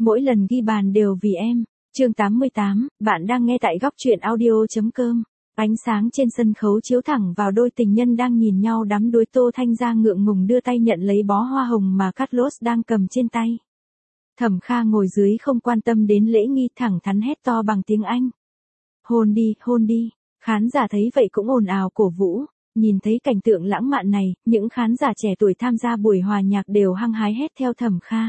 Mỗi lần ghi bàn đều vì em. Chương 88, bạn đang nghe tại góc truyện audio.com. Ánh sáng trên sân khấu chiếu thẳng vào đôi tình nhân đang nhìn nhau đắm đuối. Tô Thanh Gia ngượng ngùng đưa tay nhận lấy bó hoa hồng mà Carlos đang cầm trên tay. Thẩm Kha ngồi dưới không quan tâm đến lễ nghi, thẳng thắn hét to bằng tiếng Anh. Hôn đi, hôn đi. Khán giả thấy vậy cũng ồn ào cổ vũ. Nhìn thấy cảnh tượng lãng mạn này, những khán giả trẻ tuổi tham gia buổi hòa nhạc đều hăng hái hét theo Thẩm Kha.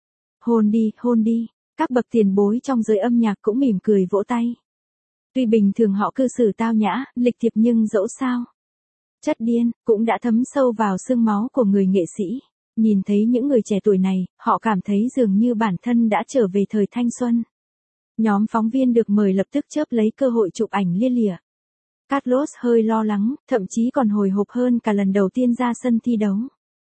Hôn đi, hôn đi. Các bậc tiền bối trong giới âm nhạc cũng mỉm cười vỗ tay. Tuy bình thường họ cư xử tao nhã, lịch thiệp nhưng dẫu sao. Chất điên, cũng đã thấm sâu vào xương máu của người nghệ sĩ. Nhìn thấy những người trẻ tuổi này, họ cảm thấy dường như bản thân đã trở về thời thanh xuân. Nhóm phóng viên được mời lập tức chớp lấy cơ hội chụp ảnh lia lịa. Carlos hơi lo lắng, thậm chí còn hồi hộp hơn cả lần đầu tiên ra sân thi đấu.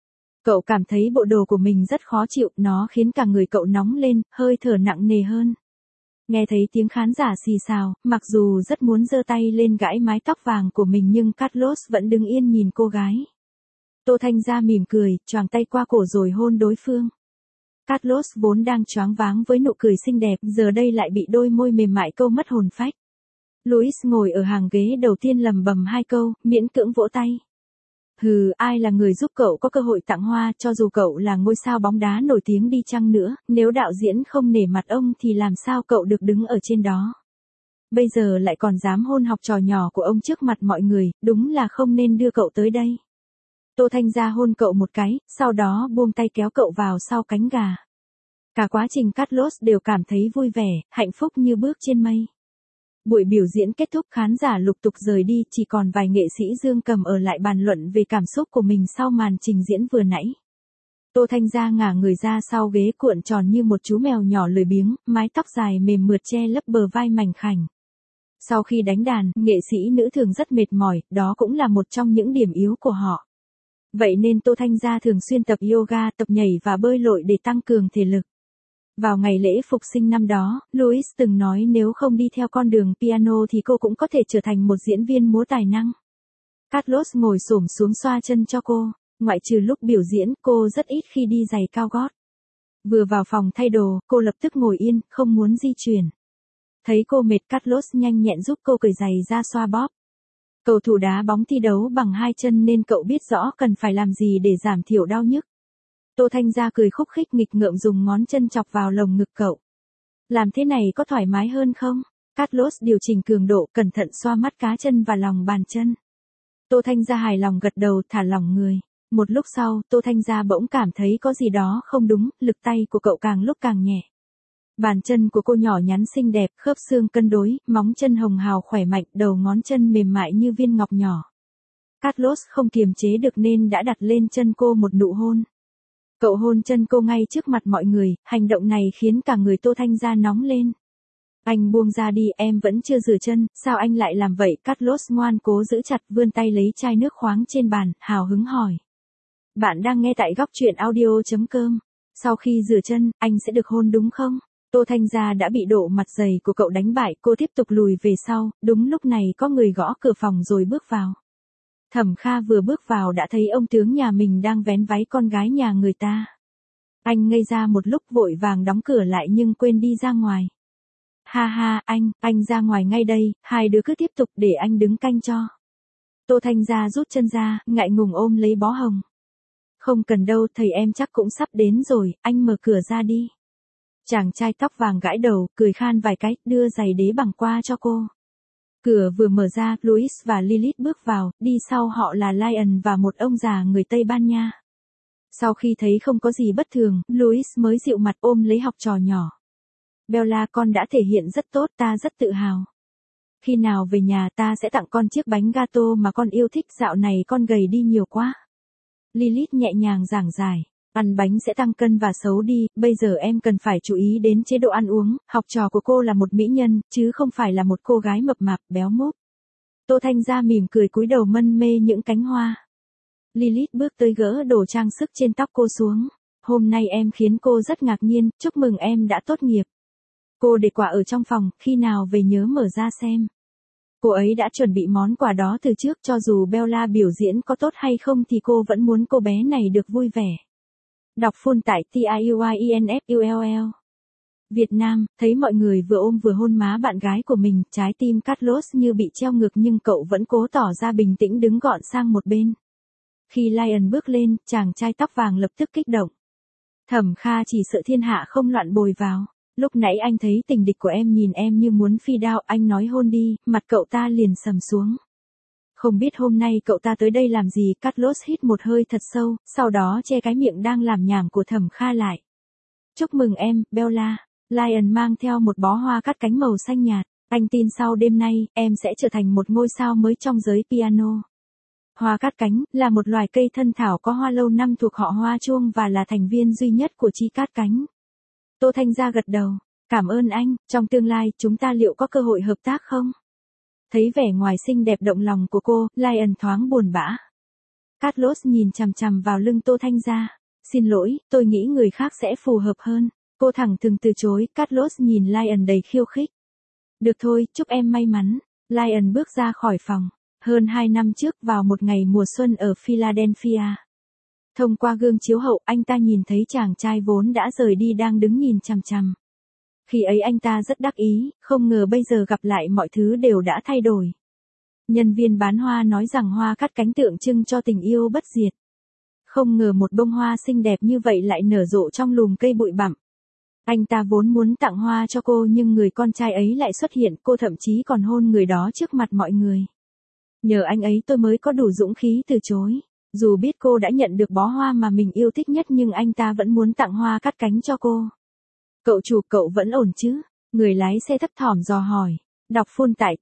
Cậu cảm thấy bộ đồ của mình rất khó chịu, nó khiến cả người cậu nóng lên, hơi thở nặng nề hơn. Nghe thấy tiếng khán giả xì xào, mặc dù rất muốn giơ tay lên gãi mái tóc vàng của mình nhưng Carlos vẫn đứng yên nhìn cô gái. Tô Thanh Gia mỉm cười, choàng tay qua cổ rồi hôn đối phương. Carlos vốn đang choáng váng với nụ cười xinh đẹp, giờ đây lại bị đôi môi mềm mại câu mất hồn phách. Luis ngồi ở hàng ghế đầu tiên lầm bầm hai câu, miễn cưỡng vỗ tay. Hừ, ai là người giúp cậu có cơ hội tặng hoa, cho dù cậu là ngôi sao bóng đá nổi tiếng đi chăng nữa, nếu đạo diễn không nể mặt ông thì làm sao cậu được đứng ở trên đó. Bây giờ lại còn dám hôn học trò nhỏ của ông trước mặt mọi người, đúng là không nên đưa cậu tới đây. Tô Thanh Gia hôn cậu một cái, sau đó buông tay kéo cậu vào sau cánh gà. Cả quá trình Carlos đều cảm thấy vui vẻ, hạnh phúc như bước trên mây. Buổi biểu diễn kết thúc, khán giả lục tục rời đi, chỉ còn vài nghệ sĩ dương cầm ở lại bàn luận về cảm xúc của mình sau màn trình diễn vừa nãy. Tô Thanh Gia ngả người ra sau ghế cuộn tròn như một chú mèo nhỏ lười biếng, mái tóc dài mềm mượt che lấp bờ vai mảnh khảnh. Sau khi đánh đàn, nghệ sĩ nữ thường rất mệt mỏi, đó cũng là một trong những điểm yếu của họ. Vậy nên Tô Thanh Gia thường xuyên tập yoga, tập nhảy và bơi lội để tăng cường thể lực. Vào ngày lễ phục sinh năm đó, Luis từng nói nếu không đi theo con đường piano thì cô cũng có thể trở thành một diễn viên múa tài năng. Carlos ngồi xổm xuống xoa chân cho cô, ngoại trừ lúc biểu diễn, cô rất ít khi đi giày cao gót. Vừa vào phòng thay đồ, cô lập tức ngồi yên, không muốn di chuyển. Thấy cô mệt, Carlos nhanh nhẹn giúp cô cởi giày ra xoa bóp. Cầu thủ đá bóng thi đấu bằng hai chân nên cậu biết rõ cần phải làm gì để giảm thiểu đau nhức. Tô Thanh Gia cười khúc khích nghịch ngợm dùng ngón chân chọc vào lồng ngực cậu. Làm thế này có thoải mái hơn không? Carlos điều chỉnh cường độ, cẩn thận xoa mắt cá chân và lòng bàn chân. Tô Thanh Gia hài lòng gật đầu, thả lỏng người. Một lúc sau, Tô Thanh Gia bỗng cảm thấy có gì đó không đúng, lực tay của cậu càng lúc càng nhẹ. Bàn chân của cô nhỏ nhắn xinh đẹp, khớp xương cân đối, móng chân hồng hào khỏe mạnh, đầu ngón chân mềm mại như viên ngọc nhỏ. Carlos không kiềm chế được nên đã đặt lên chân cô một nụ hôn. Cậu hôn chân cô ngay trước mặt mọi người, hành động này khiến cả người Tô Thanh Gia nóng lên. Anh buông ra đi, em vẫn chưa rửa chân, sao anh lại làm vậy? Carlos ngoan cố giữ chặt, vươn tay lấy chai nước khoáng trên bàn, hào hứng hỏi. Bạn đang nghe tại góc truyện audio.com. Sau khi rửa chân, anh sẽ được hôn đúng không? Tô Thanh Gia đã bị độ mặt dày của cậu đánh bại, cô tiếp tục lùi về sau, đúng lúc này có người gõ cửa phòng rồi bước vào. Thẩm Kha vừa bước vào đã thấy ông tướng nhà mình đang vén váy con gái nhà người ta. Anh ngây ra một lúc vội vàng đóng cửa lại nhưng quên đi ra ngoài. Ha ha, anh ra ngoài ngay đây, hai đứa cứ tiếp tục để anh đứng canh cho. Tô Thanh Gia rút chân ra, ngại ngùng ôm lấy bó hồng. Không cần đâu, thầy em chắc cũng sắp đến rồi, anh mở cửa ra đi. Chàng trai tóc vàng gãi đầu, cười khan vài cái, đưa giày đế bằng qua cho cô. Cửa vừa mở ra, Luis và Lilith bước vào, đi sau họ là Lion và một ông già người Tây Ban Nha. Sau khi thấy không có gì bất thường, Luis mới dịu mặt ôm lấy học trò nhỏ. Bella, con đã thể hiện rất tốt, ta rất tự hào. Khi nào về nhà ta sẽ tặng con chiếc bánh gato mà con yêu thích, dạo này con gầy đi nhiều quá. Lilith nhẹ nhàng giảng giải. Ăn bánh sẽ tăng cân và xấu đi, bây giờ em cần phải chú ý đến chế độ ăn uống, học trò của cô là một mỹ nhân, chứ không phải là một cô gái mập mạp, béo múp. Tô Thanh Gia mỉm cười cúi đầu mân mê những cánh hoa. Lilith bước tới gỡ đồ trang sức trên tóc cô xuống. Hôm nay em khiến cô rất ngạc nhiên, chúc mừng em đã tốt nghiệp. Cô để quà ở trong phòng, khi nào về nhớ mở ra xem. Cô ấy đã chuẩn bị món quà đó từ trước, cho dù Bella biểu diễn có tốt hay không thì cô vẫn muốn cô bé này được vui vẻ. Đọc full tại TIUINFULL Việt Nam, thấy mọi người vừa ôm vừa hôn má bạn gái của mình, trái tim Carlos như bị treo ngược nhưng cậu vẫn cố tỏ ra bình tĩnh đứng gọn sang một bên. Khi Lion bước lên, chàng trai tóc vàng lập tức kích động. Thẩm Kha chỉ sợ thiên hạ không loạn bồi vào. Lúc nãy anh thấy tình địch của em nhìn em như muốn phi đao, anh nói hôn đi, mặt cậu ta liền sầm xuống. Không biết hôm nay cậu ta tới đây làm gì, Carlos hít một hơi thật sâu, sau đó che cái miệng đang làm nhảm của Thẩm Kha lại. Chúc mừng em, Bella. Lion mang theo một bó hoa cắt cánh màu xanh nhạt. Anh tin sau đêm nay, em sẽ trở thành một ngôi sao mới trong giới piano. Hoa cát cánh là một loài cây thân thảo có hoa lâu năm thuộc họ hoa chuông và là thành viên duy nhất của chi cát cánh. Tô Thanh Gia gật đầu. Cảm ơn anh, trong tương lai chúng ta liệu có cơ hội hợp tác không? Thấy vẻ ngoài xinh đẹp động lòng của cô, Lion thoáng buồn bã. Carlos nhìn chằm chằm vào lưng Tô Thanh Gia. Xin lỗi, tôi nghĩ người khác sẽ phù hợp hơn. Cô thẳng thừng từ chối, Carlos nhìn Lion đầy khiêu khích. Được thôi, chúc em may mắn. Lion bước ra khỏi phòng. Hơn 2 năm trước vào một ngày mùa xuân ở Philadelphia. Thông qua gương chiếu hậu, anh ta nhìn thấy chàng trai vốn đã rời đi đang đứng nhìn chằm chằm. Khi ấy anh ta rất đắc ý, không ngờ bây giờ gặp lại mọi thứ đều đã thay đổi. Nhân viên bán hoa nói rằng hoa cắt cánh tượng trưng cho tình yêu bất diệt. Không ngờ một bông hoa xinh đẹp như vậy lại nở rộ trong lùm cây bụi bặm. Anh ta vốn muốn tặng hoa cho cô nhưng người con trai ấy lại xuất hiện, cô thậm chí còn hôn người đó trước mặt mọi người. Nhờ anh ấy tôi mới có đủ dũng khí từ chối. Dù biết cô đã nhận được bó hoa mà mình yêu thích nhất nhưng anh ta vẫn muốn tặng hoa cắt cánh cho cô. Cậu chủ, cậu vẫn ổn chứ? Người lái xe thấp thỏm dò hỏi. Đọc full tại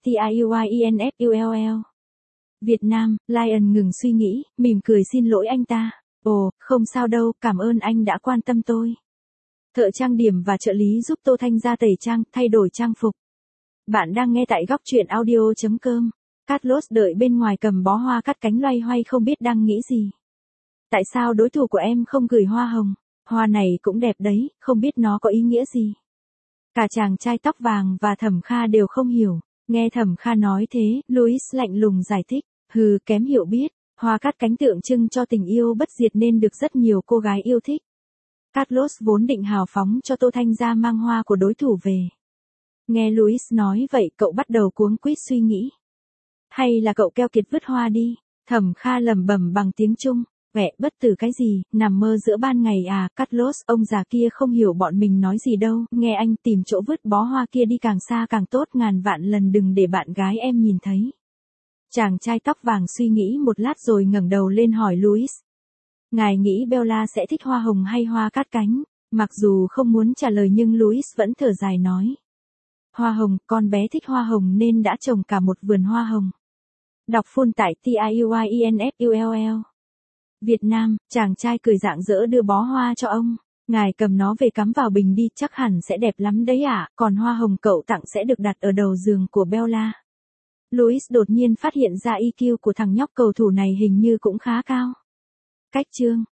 TIUINFULL. Việt Nam, Lion ngừng suy nghĩ, mỉm cười xin lỗi anh ta. Ồ, không sao đâu, cảm ơn anh đã quan tâm tôi. Thợ trang điểm và trợ lý giúp Tô Thanh Gia tẩy trang, thay đổi trang phục. Bạn đang nghe tại góc truyện audio.com. Carlos đợi bên ngoài cầm bó hoa cắt cánh loay hoay không biết đang nghĩ gì. Tại sao đối thủ của em không gửi hoa hồng? Hoa này cũng đẹp đấy, không biết nó có ý nghĩa gì. Cả chàng trai tóc vàng và Thẩm Kha đều không hiểu. Nghe Thẩm Kha nói thế, Louis lạnh lùng giải thích. Hừ, kém hiểu biết. Hoa cắt cánh tượng trưng cho tình yêu bất diệt nên được rất nhiều cô gái yêu thích. Carlos vốn định hào phóng cho Tô Thanh Gia mang hoa của đối thủ về. Nghe Louis nói vậy cậu bắt đầu cuống quýt suy nghĩ. Hay là cậu keo kiệt vứt hoa đi? Thẩm Kha lẩm bẩm bằng tiếng Trung. Vẻ bất tử cái gì, nằm mơ giữa ban ngày à? Carlos, ông già kia không hiểu bọn mình nói gì đâu. Nghe anh, tìm chỗ vứt bó hoa kia đi, càng xa càng tốt, ngàn vạn lần đừng để bạn gái em nhìn thấy. Chàng trai tóc vàng suy nghĩ một lát rồi ngẩng đầu lên hỏi Louis. Ngài nghĩ Bella sẽ thích hoa hồng hay hoa cát cánh? Mặc dù không muốn trả lời nhưng Louis vẫn thở dài nói. Hoa hồng, con bé thích hoa hồng nên đã trồng cả một vườn hoa hồng. Đọc full tại TIUINFULL. Việt Nam, chàng trai cười rạng rỡ đưa bó hoa cho ông. Ngài cầm nó về cắm vào bình đi, chắc hẳn sẽ đẹp lắm đấy ạ, còn hoa hồng cậu tặng sẽ được đặt ở đầu giường của Bella. Louis đột nhiên phát hiện ra EQ của thằng nhóc cầu thủ này hình như cũng khá cao. Cách chương